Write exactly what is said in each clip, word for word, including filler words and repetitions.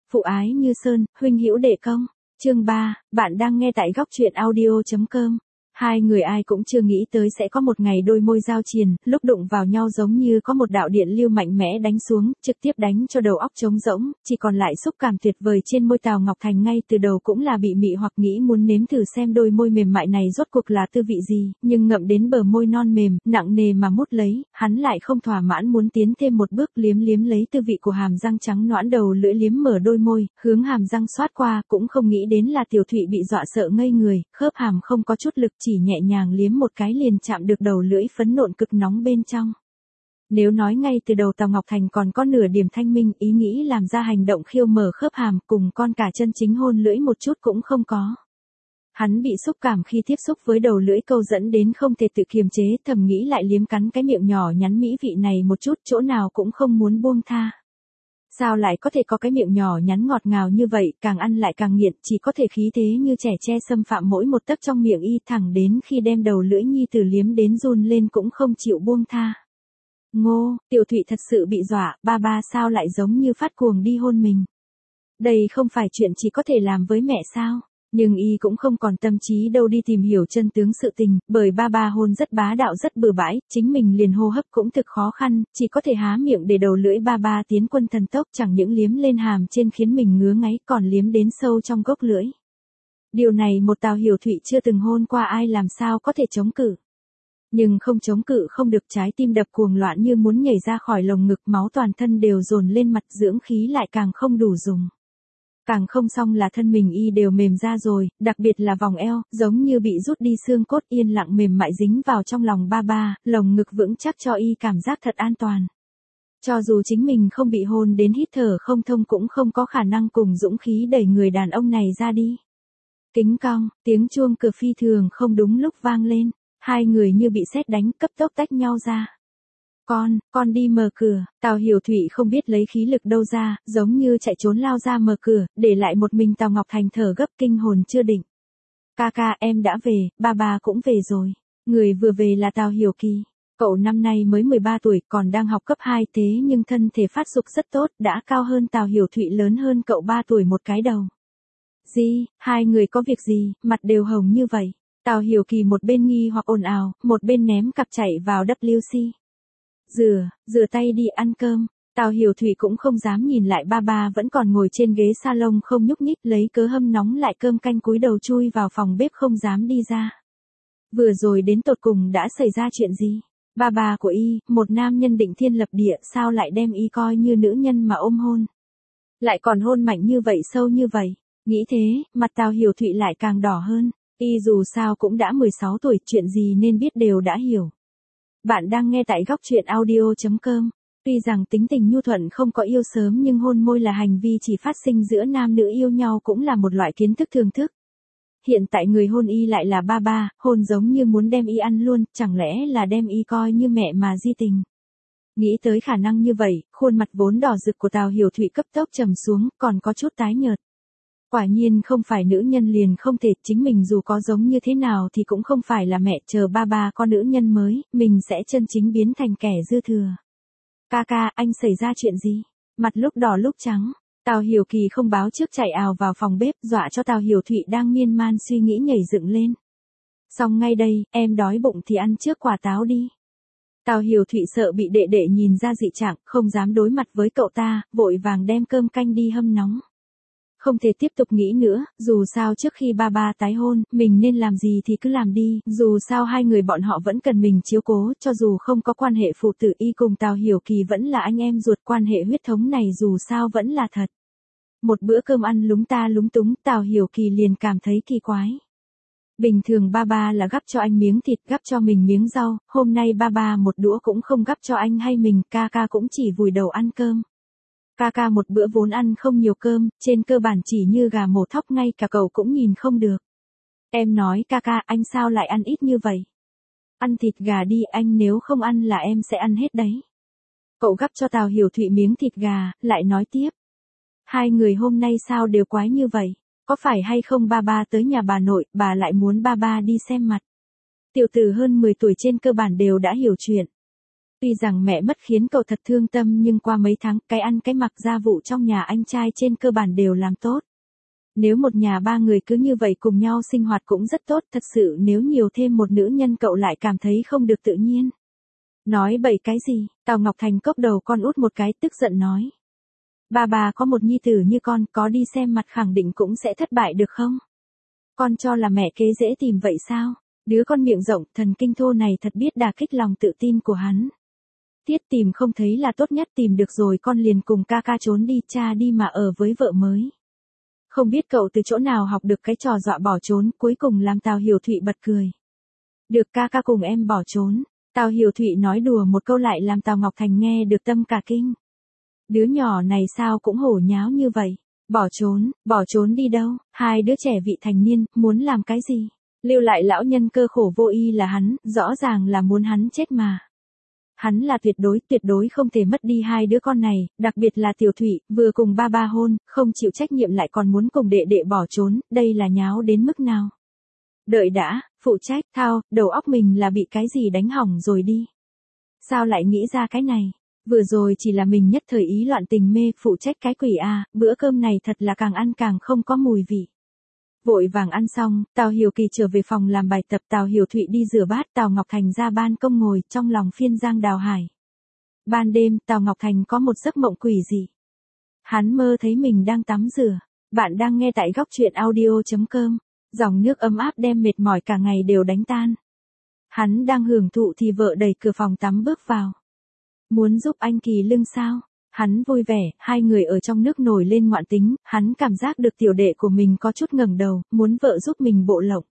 Phụ ái như sơn, huynh hữu đệ công. Chương ba, bạn đang nghe tại góc truyện audio chấm com. Hai người ai cũng chưa nghĩ tới sẽ có một ngày đôi môi giao triền, lúc đụng vào nhau giống như có một đạo điện lưu mạnh mẽ đánh xuống, trực tiếp đánh cho đầu óc trống rỗng, chỉ còn lại xúc cảm tuyệt vời trên môi Tào Ngọc Thành ngay từ đầu cũng là bị mị hoặc nghĩ muốn nếm thử xem đôi môi mềm mại này rốt cuộc là tư vị gì, nhưng ngậm đến bờ môi non mềm, nặng nề mà mút lấy, hắn lại không thỏa mãn muốn tiến thêm một bước liếm liếm lấy tư vị của hàm răng trắng nõn đầu lưỡi liếm mở đôi môi, hướng hàm răng xoát qua, cũng không nghĩ đến là Tiểu Thụy bị dọa sợ ngây người, khớp hàm không có chút lực chỉ nhẹ nhàng liếm một cái liền chạm được đầu lưỡi phấn nộn cực nóng bên trong. Nếu nói ngay từ đầu Tào Ngọc Thành còn có nửa điểm thanh minh, ý nghĩ làm ra hành động khiêu mở khớp hàm cùng con cả chân chính hôn lưỡi một chút cũng không có. Hắn bị xúc cảm khi tiếp xúc với đầu lưỡi câu dẫn đến không thể tự kiềm chế, thầm nghĩ lại liếm cắn cái miệng nhỏ nhắn mỹ vị này một chút, chỗ nào cũng không muốn buông tha. Sao lại có thể có cái miệng nhỏ nhắn ngọt ngào như vậy, càng ăn lại càng nghiện, chỉ có thể khí thế như trẻ tre xâm phạm mỗi một tấc trong miệng y, thẳng đến khi đem đầu lưỡi nhi tử liếm đến run lên cũng không chịu buông tha. Ngô, Tiểu Thụy thật sự bị dọa, ba ba sao lại giống như phát cuồng đi hôn mình. Đây không phải chuyện chỉ có thể làm với mẹ sao? Nhưng y cũng không còn tâm trí đâu đi tìm hiểu chân tướng sự tình, bởi ba ba hôn rất bá đạo rất bừa bãi, chính mình liền hô hấp cũng thực khó khăn, chỉ có thể há miệng để đầu lưỡi ba ba tiến quân thần tốc, chẳng những liếm lên hàm trên khiến mình ngứa ngáy còn liếm đến sâu trong gốc lưỡi. Điều này một Tào Hiểu Thụy chưa từng hôn qua ai làm sao có thể chống cự. Nhưng không chống cự không được, trái tim đập cuồng loạn như muốn nhảy ra khỏi lồng ngực, máu toàn thân đều dồn lên mặt, dưỡng khí lại càng không đủ dùng. Càng không xong là thân mình y đều mềm ra rồi, đặc biệt là vòng eo, giống như bị rút đi xương cốt, yên lặng mềm mại dính vào trong lòng ba ba, lồng ngực vững chắc cho y cảm giác thật an toàn. Cho dù chính mình không bị hôn đến hít thở không thông cũng không có khả năng cùng dũng khí đẩy người đàn ông này ra đi. Kính cong, tiếng chuông cửa phi thường không đúng lúc vang lên, hai người như bị sét đánh cấp tốc tách nhau ra. Con, con đi mở cửa, Tào Hiểu Thụy không biết lấy khí lực đâu ra, giống như chạy trốn lao ra mở cửa, để lại một mình Tào Ngọc Thành thở gấp kinh hồn chưa định. Ca ca em đã về, ba ba cũng về rồi. Người vừa về là Tào Hiểu Kỳ. Cậu năm nay mới mười ba tuổi, còn đang học cấp hai thế nhưng thân thể phát dục rất tốt, đã cao hơn Tào Hiểu Thụy lớn hơn cậu ba tuổi một cái đầu. Gì, hai người có việc gì, mặt đều hồng như vậy. Tào Hiểu Kỳ một bên nghi hoặc ồn ào, một bên ném cặp chạy vào W C. Rửa, rửa tay đi ăn cơm. Tào Hiểu Thụy cũng không dám nhìn lại ba ba vẫn còn ngồi trên ghế salon không nhúc nhích, lấy cớ hâm nóng lại cơm canh cúi đầu chui vào phòng bếp không dám đi ra. Vừa rồi đến tột cùng đã xảy ra chuyện gì? Ba ba của y, một nam nhân định thiên lập địa, sao lại đem y coi như nữ nhân mà ôm hôn? Lại còn hôn mạnh như vậy, sâu như vậy. Nghĩ thế, mặt Tào Hiểu Thụy lại càng đỏ hơn. Y dù sao cũng đã mười sáu tuổi, chuyện gì nên biết đều đã hiểu. Bạn đang nghe tại góc truyện audio chấm com. Tuy rằng tính tình nhu thuận không có yêu sớm nhưng hôn môi là hành vi chỉ phát sinh giữa nam nữ yêu nhau cũng là một loại kiến thức thường thức. Hiện tại người hôn y lại là ba ba, hôn giống như muốn đem y ăn luôn, chẳng lẽ là đem y coi như mẹ mà di tình. Nghĩ tới khả năng như vậy, khuôn mặt vốn đỏ rực của Tào Hiểu Thụy cấp tốc trầm xuống, còn có chút tái nhợt. Quả nhiên không phải nữ nhân liền không thể, chính mình dù có giống như thế nào thì cũng không phải là mẹ, chờ ba ba có nữ nhân mới, mình sẽ chân chính biến thành kẻ dư thừa. Ca ca, anh xảy ra chuyện gì? Mặt lúc đỏ lúc trắng, Tào Hiểu Kỳ không báo trước chạy ào vào phòng bếp, dọa cho Tào Hiểu Thụy đang miên man suy nghĩ nhảy dựng lên. Xong ngay đây, em đói bụng thì ăn trước quả táo đi. Tào Hiểu Thụy sợ bị đệ đệ nhìn ra dị trạng, không dám đối mặt với cậu ta, vội vàng đem cơm canh đi hâm nóng. Không thể tiếp tục nghĩ nữa, dù sao trước khi ba ba tái hôn, mình nên làm gì thì cứ làm đi, dù sao hai người bọn họ vẫn cần mình chiếu cố, cho dù không có quan hệ phụ tử, y cùng Tào Hiểu Kỳ vẫn là anh em ruột, quan hệ huyết thống này dù sao vẫn là thật. Một bữa cơm ăn lúng ta lúng túng, Tào Hiểu Kỳ liền cảm thấy kỳ quái. Bình thường ba ba là gắp cho anh miếng thịt, gắp cho mình miếng rau, hôm nay ba ba một đũa cũng không gắp cho anh hay mình, ca ca cũng chỉ vùi đầu ăn cơm. Ca ca một bữa vốn ăn không nhiều cơm, trên cơ bản chỉ như gà mổ thóc, ngay cả cậu cũng nhìn không được. Em nói ca ca, anh sao lại ăn ít như vậy? Ăn thịt gà đi, anh nếu không ăn là em sẽ ăn hết đấy. Cậu gắp cho Tào Hiểu Thụy miếng thịt gà, lại nói tiếp. Hai người hôm nay sao đều quái như vậy? Có phải hay không ba ba tới nhà bà nội, bà lại muốn ba ba đi xem mặt? Tiểu tử hơn mười tuổi trên cơ bản đều đã hiểu chuyện. Tuy rằng mẹ mất khiến cậu thật thương tâm nhưng qua mấy tháng cái ăn cái mặc gia vụ trong nhà anh trai trên cơ bản đều làm tốt. Nếu một nhà ba người cứ như vậy cùng nhau sinh hoạt cũng rất tốt, thật sự nếu nhiều thêm một nữ nhân cậu lại cảm thấy không được tự nhiên. Nói bậy cái gì, Tào Ngọc Thành cốc đầu con út một cái tức giận nói. Bà bà có một nhi tử như con, có đi xem mặt khẳng định cũng sẽ thất bại được không? Con cho là mẹ kế dễ tìm vậy sao? Đứa con miệng rộng, thần kinh thô này thật biết đả kích lòng tự tin của hắn. Tiết tìm không thấy là tốt nhất, tìm được rồi con liền cùng ca ca trốn đi, cha đi mà ở với vợ mới. Không biết cậu từ chỗ nào học được cái trò dọa bỏ trốn, cuối cùng làm Tào Hiểu Thụy bật cười. Được ca ca cùng em bỏ trốn. Tào Hiểu Thụy nói đùa một câu lại làm Tào Ngọc Thành nghe được tâm cả kinh. Đứa nhỏ này sao cũng hổ nháo như vậy. Bỏ trốn, bỏ trốn đi đâu, hai đứa trẻ vị thành niên, muốn làm cái gì? Lưu lại lão nhân cơ khổ vô y là hắn, rõ ràng là muốn hắn chết mà. Hắn là tuyệt đối, tuyệt đối không thể mất đi hai đứa con này, đặc biệt là Tiểu Thụy, vừa cùng ba ba hôn, không chịu trách nhiệm lại còn muốn cùng đệ đệ bỏ trốn, đây là nháo đến mức nào? Đợi đã, phụ trách, thao, đầu óc mình là bị cái gì đánh hỏng rồi đi. Sao lại nghĩ ra cái này? Vừa rồi chỉ là mình nhất thời ý loạn tình mê, phụ trách cái quỷ à, bữa cơm này thật là càng ăn càng không có mùi vị. Vội vàng ăn xong, Tào Hiểu Kỳ trở về phòng làm bài tập, Tào Hiểu Thụy đi rửa bát, Tào Ngọc Thành ra ban công ngồi, trong lòng phiên giang đào hải. Ban đêm, Tào Ngọc Thành có một giấc mộng quỷ dị. Hắn mơ thấy mình đang tắm rửa. Bạn đang nghe tại góc truyện audio chấm com. Dòng nước ấm áp đem mệt mỏi cả ngày đều đánh tan. Hắn đang hưởng thụ thì vợ đẩy cửa phòng tắm bước vào. Muốn giúp anh kỳ lưng sao? Hắn vui vẻ, hai người ở trong nước nổi lên ngoạn tính, hắn cảm giác được tiểu đệ của mình có chút ngẩng đầu, muốn vợ giúp mình bộ lộng.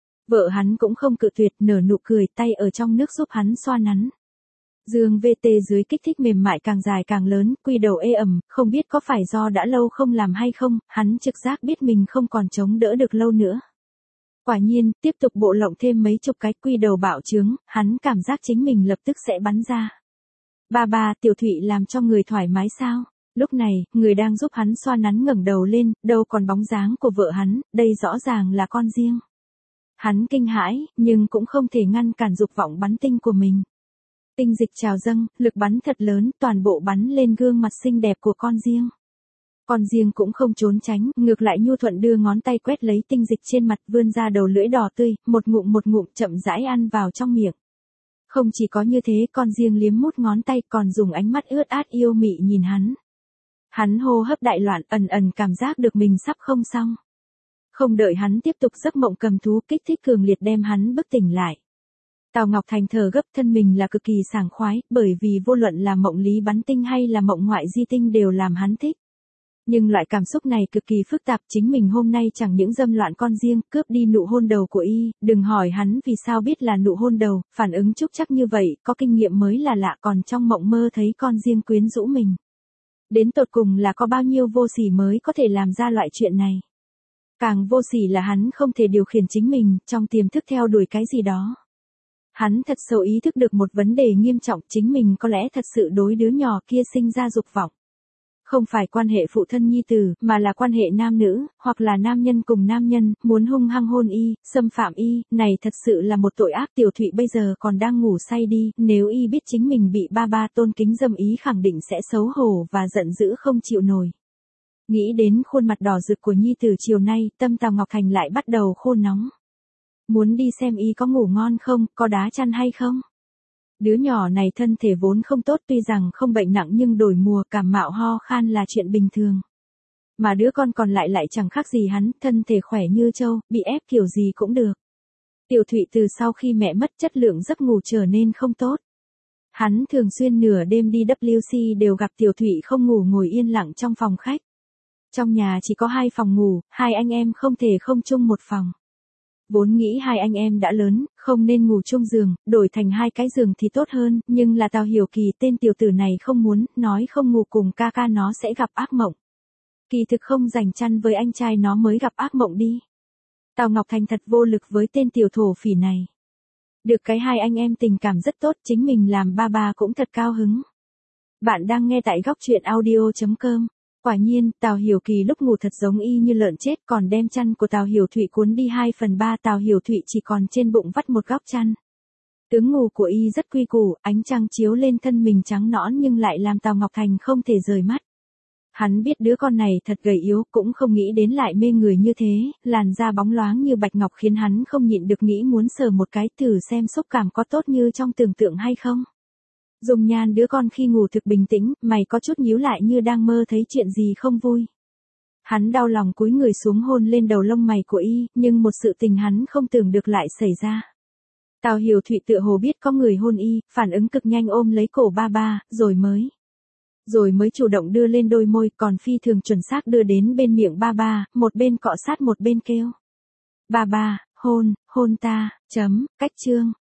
Vợ hắn cũng không cự tuyệt, nở nụ cười, tay ở trong nước giúp hắn xoa nắn. Dương vê tê dưới kích thích mềm mại càng dài càng lớn, quy đầu ê ẩm, không biết có phải do đã lâu không làm hay không, hắn trực giác biết mình không còn chống đỡ được lâu nữa. Quả nhiên, tiếp tục bộ lộng thêm mấy chục cái quy đầu bạo trướng, hắn cảm giác chính mình lập tức sẽ bắn ra. Ba ba, Tiểu Thụy làm cho người thoải mái sao? Lúc này, người đang giúp hắn xoa nắn ngẩng đầu lên, đâu còn bóng dáng của vợ hắn, đây rõ ràng là con riêng. Hắn kinh hãi, nhưng cũng không thể ngăn cản dục vọng bắn tinh của mình. Tinh dịch trào dâng, lực bắn thật lớn, toàn bộ bắn lên gương mặt xinh đẹp của con riêng. Con riêng cũng không trốn tránh, ngược lại nhu thuận đưa ngón tay quét lấy tinh dịch trên mặt, vươn ra đầu lưỡi đỏ tươi, một ngụm một ngụm chậm rãi ăn vào trong miệng. Không chỉ có như thế, con riêng liếm mút ngón tay còn dùng ánh mắt ướt át yêu mị nhìn hắn. Hắn hô hấp đại loạn, ẩn ẩn cảm giác được mình sắp không xong. Không đợi hắn tiếp tục giấc mộng cầm thú, kích thích cường liệt đem hắn bức tỉnh lại. Tào Ngọc Thành thở gấp, thân mình là cực kỳ sảng khoái, bởi vì vô luận là mộng lý bắn tinh hay là mộng ngoại di tinh đều làm hắn thích. Nhưng loại cảm xúc này cực kỳ phức tạp, chính mình hôm nay chẳng những dâm loạn con riêng, cướp đi nụ hôn đầu của y, đừng hỏi hắn vì sao biết là nụ hôn đầu, phản ứng chúc chắc như vậy, có kinh nghiệm mới là lạ, còn trong mộng mơ thấy con riêng quyến rũ mình. Đến tột cùng là có bao nhiêu vô sỉ mới có thể làm ra loại chuyện này. Càng vô sỉ là hắn không thể điều khiển chính mình, trong tiềm thức theo đuổi cái gì đó. Hắn thật sâu ý thức được một vấn đề nghiêm trọng, chính mình có lẽ thật sự đối đứa nhỏ kia sinh ra dục vọng. Không phải quan hệ phụ thân nhi tử, mà là quan hệ nam nữ, hoặc là nam nhân cùng nam nhân, muốn hung hăng hôn y, xâm phạm y, này thật sự là một tội ác. Tiểu Thụy bây giờ còn đang ngủ say đi, nếu y biết chính mình bị ba ba tôn kính dâm ý khẳng định sẽ xấu hổ và giận dữ không chịu nổi. Nghĩ đến khuôn mặt đỏ rực của nhi tử chiều nay, tâm Tào Ngọc Thành lại bắt đầu khô nóng. Muốn đi xem y có ngủ ngon không, có đá chăn hay không? Đứa nhỏ này thân thể vốn không tốt, tuy rằng không bệnh nặng nhưng đổi mùa cảm mạo ho khan là chuyện bình thường. Mà đứa con còn lại lại chẳng khác gì hắn, thân thể khỏe như trâu, bị ép kiểu gì cũng được. Tiểu Thụy từ sau khi mẹ mất chất lượng giấc ngủ trở nên không tốt. Hắn thường xuyên nửa đêm đi W C đều gặp Tiểu Thụy không ngủ ngồi yên lặng trong phòng khách. Trong nhà chỉ có hai phòng ngủ, hai anh em không thể không chung một phòng. Vốn nghĩ hai anh em đã lớn, không nên ngủ chung giường, đổi thành hai cái giường thì tốt hơn, nhưng là Tào Hiểu Kỳ tên tiểu tử này không muốn, nói không ngủ cùng ca ca nó sẽ gặp ác mộng. Kỳ thực không dành chăn với anh trai nó mới gặp ác mộng đi. Tào Ngọc Thành thật vô lực với tên tiểu thổ phỉ này. Được cái hai anh em tình cảm rất tốt, chính mình làm ba ba cũng thật cao hứng. Bạn đang nghe tại góc truyện audio chấm com. Quả nhiên, Tào Hiểu Kỳ lúc ngủ thật giống y như lợn chết, còn đem chăn của Tào Hiểu Thụy cuốn đi hai phần ba, Tào Hiểu Thụy chỉ còn trên bụng vắt một góc chăn. Tướng ngủ của y rất quy củ, ánh trăng chiếu lên thân mình trắng nõn nhưng lại làm Tào Ngọc Thành không thể rời mắt. Hắn biết đứa con này thật gầy yếu, cũng không nghĩ đến lại mê người như thế, làn da bóng loáng như bạch ngọc khiến hắn không nhịn được nghĩ muốn sờ một cái thử xem xúc cảm có tốt như trong tưởng tượng hay không. Dung nhan đứa con khi ngủ thực bình tĩnh, mày có chút nhíu lại như đang mơ thấy chuyện gì không vui. Hắn đau lòng cúi người xuống hôn lên đầu lông mày của y, nhưng một sự tình hắn không tưởng được lại xảy ra. Tào Hiểu Thụy tựa hồ biết có người hôn y, phản ứng cực nhanh ôm lấy cổ ba ba, rồi mới. Rồi mới chủ động đưa lên đôi môi, còn phi thường chuẩn xác đưa đến bên miệng ba ba, một bên cọ sát một bên kêu. Ba ba, hôn, hôn ta, chấm, cách chương.